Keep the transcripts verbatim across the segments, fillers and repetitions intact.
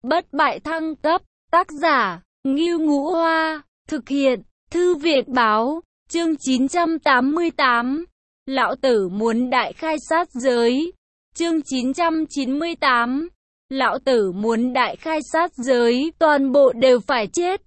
Bất bại thăng cấp, tác giả, Ngưu Ngũ Hoa, thực hiện, Thư viện Báo, chương chín trăm tám mươi tám. Lão tử muốn đại khai sát giới, chương chín trăm chín mươi tám. Lão tử muốn đại khai sát giới, toàn bộ đều phải chết.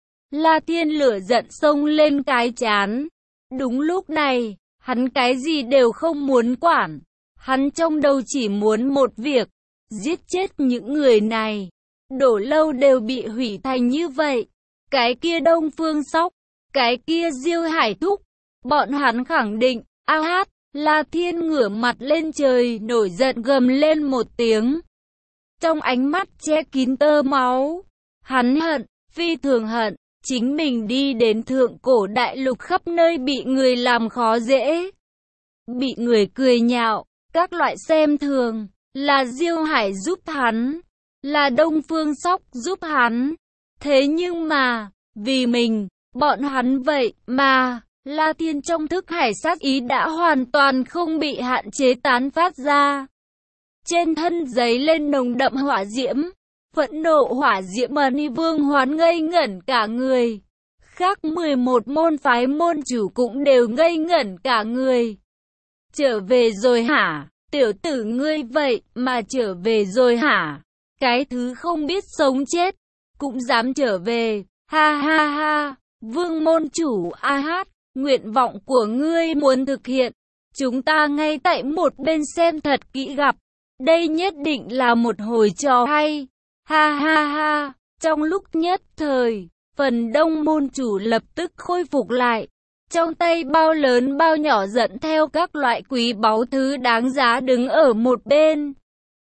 La Thiên lửa giận xông lên cái chán. Đúng lúc này, hắn cái gì đều không muốn quản. Hắn trong đầu chỉ muốn một việc, giết chết những người này. Đổ Lâu đều bị hủy thành như vậy. Cái kia Đông Phương Sóc, cái kia Diêu Hải Thúc, bọn hắn khẳng định, a hát, La Thiên ngửa mặt lên trời nổi giận gầm lên một tiếng. Trong ánh mắt che kín tơ máu, hắn hận, phi thường hận, chính mình đi đến thượng cổ đại lục khắp nơi bị người làm khó dễ. Bị người cười nhạo, các loại xem thường, là Diêu Hải giúp hắn, là Đông Phương Sóc giúp hắn. Thế nhưng mà, vì mình, bọn hắn vậy mà, La Thiên trong thức hải sát ý đã hoàn toàn không bị hạn chế tán phát ra. Trên thân giấy lên nồng đậm hỏa diễm, phẫn nộ hỏa diễm ẩn Vương Hoán ngây ngẩn cả người. Khác mười một môn phái môn chủ cũng đều ngây ngẩn cả người. Trở về rồi hả? Tiểu tử ngươi vậy mà trở về rồi hả? Cái thứ không biết sống chết, cũng dám trở về, ha ha ha, Vương môn chủ a hát, nguyện vọng của ngươi muốn thực hiện, chúng ta ngay tại một bên xem thật kỹ gặp, đây nhất định là một hồi trò hay, ha ha ha, trong lúc nhất thời, phần đông môn chủ lập tức khôi phục lại, trong tay bao lớn bao nhỏ dẫn theo các loại quý báu thứ đáng giá đứng ở một bên.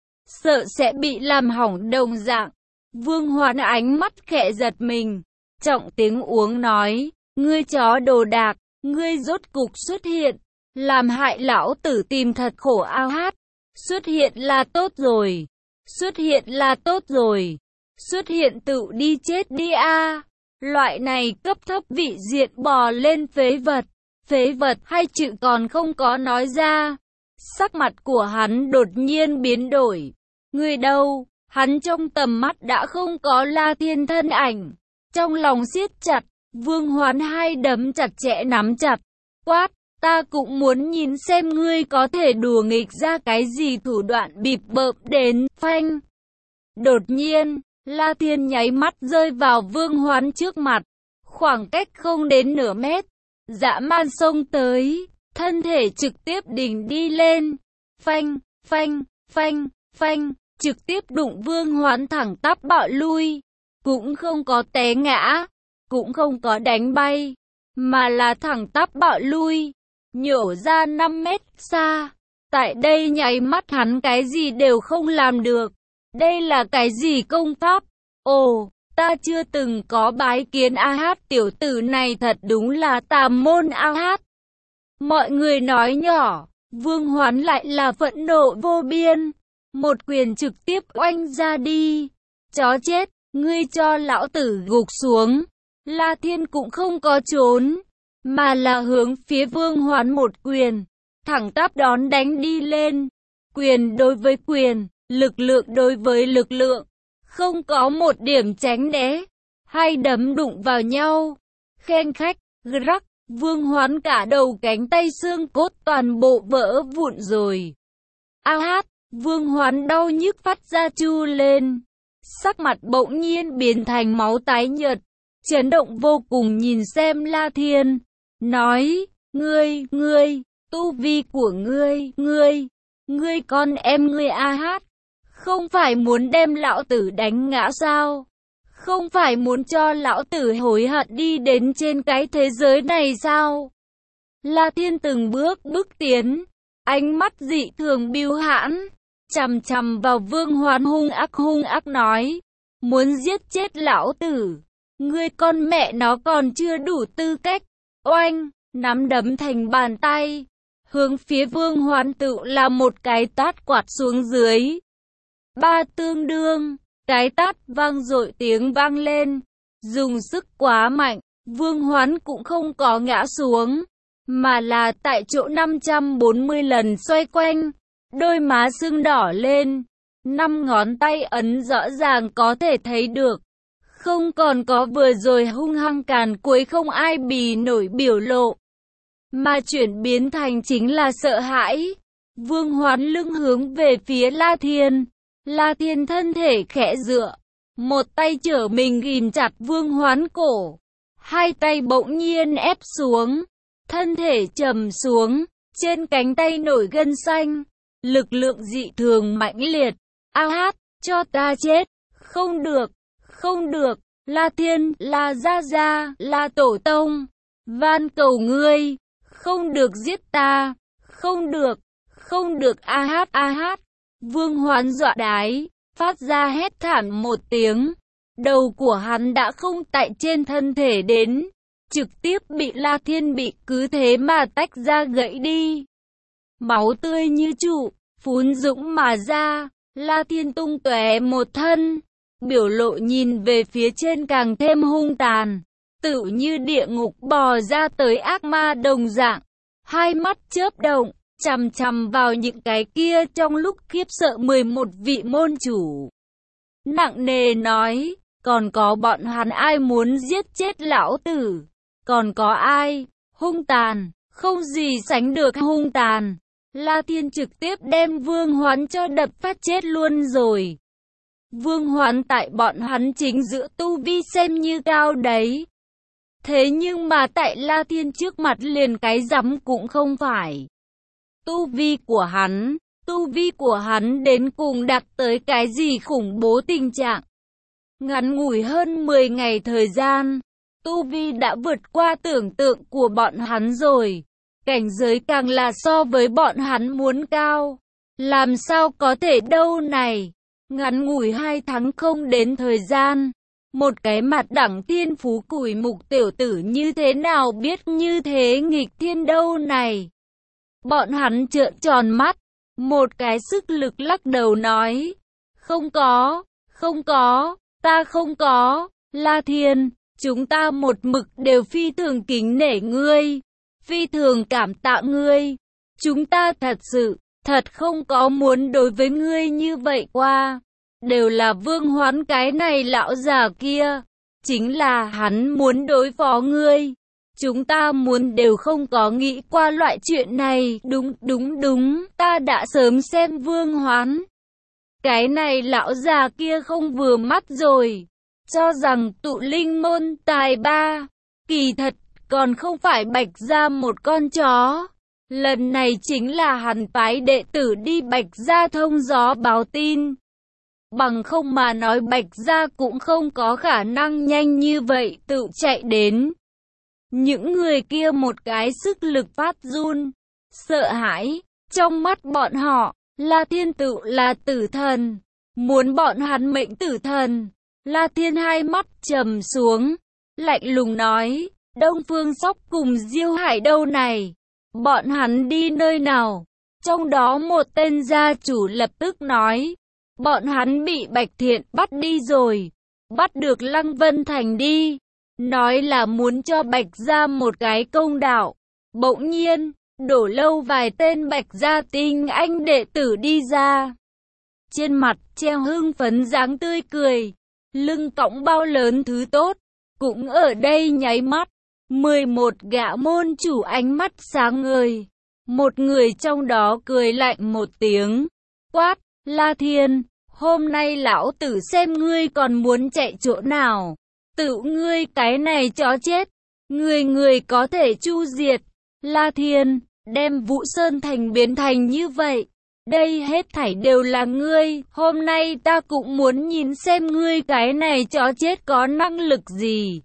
Sợ sẽ bị làm hỏng đồng dạng. Vương Hoán ánh mắt khẽ giật mình, trọng tiếng uống nói, ngươi chó đồ đạc, ngươi rốt cục xuất hiện, làm hại lão tử tìm thật khổ a hát, xuất hiện là tốt rồi, xuất hiện là tốt rồi, xuất hiện tự đi chết đi a. Loại này cấp thấp vị diện bò lên phế vật, phế vật hay chữ còn không có nói ra. Sắc mặt của hắn đột nhiên biến đổi. Người đâu? Hắn trong tầm mắt đã không có La Thiên thân ảnh. Trong lòng siết chặt, Vương Hoán hai đấm chặt chẽ nắm chặt. Quát, ta cũng muốn nhìn xem ngươi có thể đùa nghịch ra cái gì thủ đoạn bịp bợm đến, phanh. Đột nhiên, La Thiên nháy mắt rơi vào Vương Hoán trước mặt. Khoảng cách không đến nửa mét. Dã man xông tới, thân thể trực tiếp đỉnh đi lên. Phanh, phanh, phanh, phanh. Trực tiếp đụng Vương Hoán thẳng tắp bạo lui, cũng không có té ngã, cũng không có đánh bay, mà là thẳng tắp bạo lui, nhổ ra năm mét xa. Tại đây nháy mắt hắn cái gì đều không làm được. Đây là cái gì công pháp? Ồ, ta chưa từng có bái kiến a hát, tiểu tử này thật đúng là tà môn a hát. Mọi người nói nhỏ, Vương Hoán lại là phẫn nộ vô biên. Một quyền trực tiếp oanh ra đi. Chó chết, ngươi cho lão tử gục xuống. La Thiên cũng không có trốn, mà là hướng phía Vương Hoán một quyền, thẳng tắp đón đánh đi lên. Quyền đối với quyền, lực lượng đối với lực lượng, không có một điểm tránh né, hai đấm đụng vào nhau. Khen khách, rắc, Vương Hoán cả đầu cánh tay xương cốt toàn bộ vỡ vụn rồi. A hát. Vương Hoán đau nhức phát ra chu lên, sắc mặt bỗng nhiên biến thành máu tái nhợt, chấn động vô cùng nhìn xem La Thiên, nói, ngươi, ngươi, tu vi của ngươi, ngươi, ngươi con em ngươi a hát, không phải muốn đem lão tử đánh ngã sao? Không phải muốn cho lão tử hối hận đi đến trên cái thế giới này sao? La Thiên từng bước bước tiến, ánh mắt dị thường bưu hãn, chằm chằm vào Vương Hoán hung ác hung ác nói, muốn giết chết lão tử, ngươi con mẹ nó còn chưa đủ tư cách. Oanh, nắm đấm thành bàn tay, hướng phía Vương Hoán tự là một cái tát quạt xuống dưới. Ba tương đương, cái tát vang dội tiếng vang lên, dùng sức quá mạnh, Vương Hoán cũng không có ngã xuống, mà là tại chỗ năm trăm bốn mươi lần xoay quanh. Đôi má sưng đỏ lên, Năm ngón tay ấn rõ ràng có thể thấy được. Không còn có vừa rồi hung hăng càn quấy không ai bì nổi biểu lộ, mà chuyển biến thành chính là sợ hãi. Vương Hoán lưng hướng về phía La Thiên. La Thiên thân thể khẽ dựa, một tay trở mình ghìm chặt Vương Hoán cổ, hai tay bỗng nhiên ép xuống, thân thể trầm xuống, trên cánh tay nổi gân xanh, lực lượng dị thường mãnh liệt. A hát, cho ta chết, không được, không được, La Thiên, La Gia Gia, La Tổ Tông, van cầu ngươi, không được giết ta, không được, không được. A hát, a hát. Vương Hoán dọa đái, phát ra hét thảm một tiếng. Đầu của hắn đã không tại trên thân thể đến, trực tiếp bị La Thiên bị cứ thế mà tách ra gãy đi. Máu tươi như trụ, phún dũng mà ra, La Thiên tung tóe một thân, biểu lộ nhìn về phía trên càng thêm hung tàn, tựu như địa ngục bò ra tới ác ma đồng dạng, hai mắt chớp động, chằm chằm vào những cái kia trong lúc khiếp sợ mười một vị môn chủ. Nặng nề nói, còn có bọn hắn ai muốn giết chết lão tử? Còn có ai? Hung tàn, không gì sánh được hung tàn. La Thiên trực tiếp đem Vương Hoán cho đập phát chết luôn rồi. Vương Hoán tại bọn hắn chính giữa tu vi xem như cao đấy. Thế nhưng mà tại La Thiên trước mặt liền cái rắm cũng không phải. Tu vi của hắn, tu vi của hắn đến cùng đạt tới cái gì khủng bố tình trạng. Ngắn ngủi hơn mười ngày thời gian, tu vi đã vượt qua tưởng tượng của bọn hắn rồi. Cảnh giới càng là so với bọn hắn muốn cao. Làm sao có thể đâu này. Ngắn ngủi hai tháng không đến thời gian. Một cái mặt đẳng thiên phú củi mục tiểu tử như thế nào biết như thế nghịch thiên đâu này. Bọn hắn trợn tròn mắt. Một cái sức lực lắc đầu nói. Không có, không có, ta không có. La Thiên, chúng ta một mực đều phi thường kính nể ngươi. Phi thường cảm tạ ngươi. Chúng ta thật sự, thật không có muốn đối với ngươi như vậy qua. Đều là Vương Hoán cái này lão già kia. Chính là hắn muốn đối phó ngươi. Chúng ta muốn đều không có nghĩ qua loại chuyện này. Đúng, đúng, đúng, ta đã sớm xem Vương Hoán. Cái này lão già kia không vừa mắt rồi. Cho rằng tụ linh môn tài ba. Kỳ thật, còn không phải Bạch Gia một con chó. Lần này chính là hắn phái đệ tử đi Bạch Gia thông gió báo tin. Bằng không mà nói Bạch Gia cũng không có khả năng nhanh như vậy tự chạy đến. Những người kia một cái sức lực phát run, sợ hãi. Trong mắt bọn họ, La Thiên tự là tử thần. Muốn bọn hắn mệnh tử thần. La Thiên hai mắt trầm xuống, lạnh lùng nói. Đông Phương Sóc cùng Diêu Hải đâu này? Bọn hắn đi nơi nào? Trong đó một tên gia chủ lập tức nói. Bọn hắn bị Bạch Thiện bắt đi rồi. Bắt được Lăng Vân Thành đi. Nói là muốn cho Bạch Gia một cái công đạo. Bỗng nhiên, đổ lâu vài tên Bạch Gia tinh anh đệ tử đi ra. Trên mặt treo hưng phấn dáng tươi cười. Lưng cõng bao lớn thứ tốt. Cũng ở đây nháy mắt. mười một gã môn chủ ánh mắt sáng ngời. Một người trong đó cười lạnh một tiếng. Quát, La Thiên, hôm nay lão tử xem ngươi còn muốn chạy chỗ nào. Tự ngươi cái này chó chết. Người người có thể chu diệt. La Thiên, đem Vũ Sơn Thành biến thành như vậy. Đây hết thảy đều là ngươi. Hôm nay ta cũng muốn nhìn xem ngươi cái này chó chết có năng lực gì.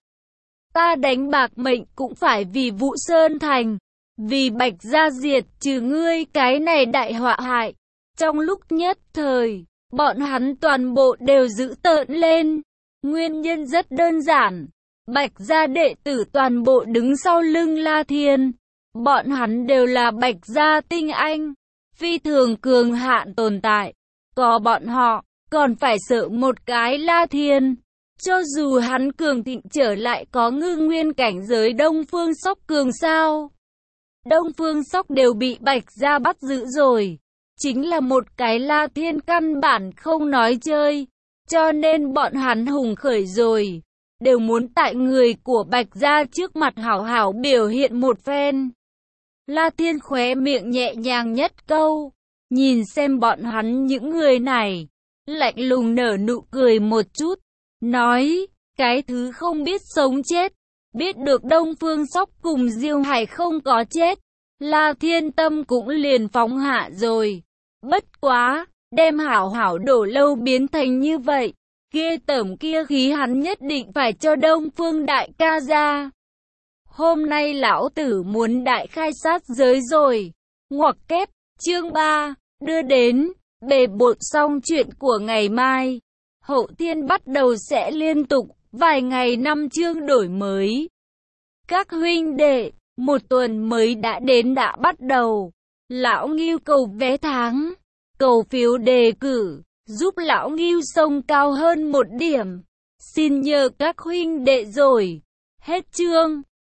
Ta đánh bạc mệnh cũng phải vì Vũ Sơn Thành, vì Bạch Gia diệt trừ ngươi cái này đại họa hại. Trong lúc nhất thời, bọn hắn toàn bộ đều dữ tợn lên. Nguyên nhân rất đơn giản. Bạch Gia đệ tử toàn bộ đứng sau lưng La Thiên. Bọn hắn đều là Bạch Gia tinh anh, phi thường cường hạn tồn tại. Có bọn họ, còn phải sợ một cái La Thiên. Cho dù hắn cường thịnh trở lại có ngư nguyên cảnh giới Đông Phương Sóc cường sao. Đông Phương Sóc đều bị Bạch Gia bắt giữ rồi. chính là một cái La Thiên căn bản không nói chơi, cho nên bọn hắn hùng khởi rồi, đều muốn tại người của Bạch Gia trước mặt hảo hảo biểu hiện một phen. La Thiên khóe miệng nhẹ nhàng nhất câu, nhìn xem bọn hắn những người này, lạnh lùng nở nụ cười một chút, nói, cái thứ không biết sống chết, biết được Đông Phương Sóc cùng Diêu Hải không có chết, La Thiên tâm cũng liền phóng hạ rồi. Bất quá, đem hảo hảo đổ lâu biến thành như vậy, kia tởm kia khí hắn nhất định phải cho Đông Phương đại ca ra. Hôm nay lão tử muốn đại khai sát giới rồi. Ngoặc kép, chương ba, đưa đến, bề bộn xong chuyện của ngày mai. Hậu thiên bắt đầu sẽ liên tục, vài ngày năm chương đổi mới. Các huynh đệ, một tuần mới đã đến đã bắt đầu. Lão Ngưu cầu vé tháng, cầu phiếu đề cử, giúp Lão Ngưu sông cao hơn một điểm. Xin nhờ các huynh đệ rồi. Hết chương.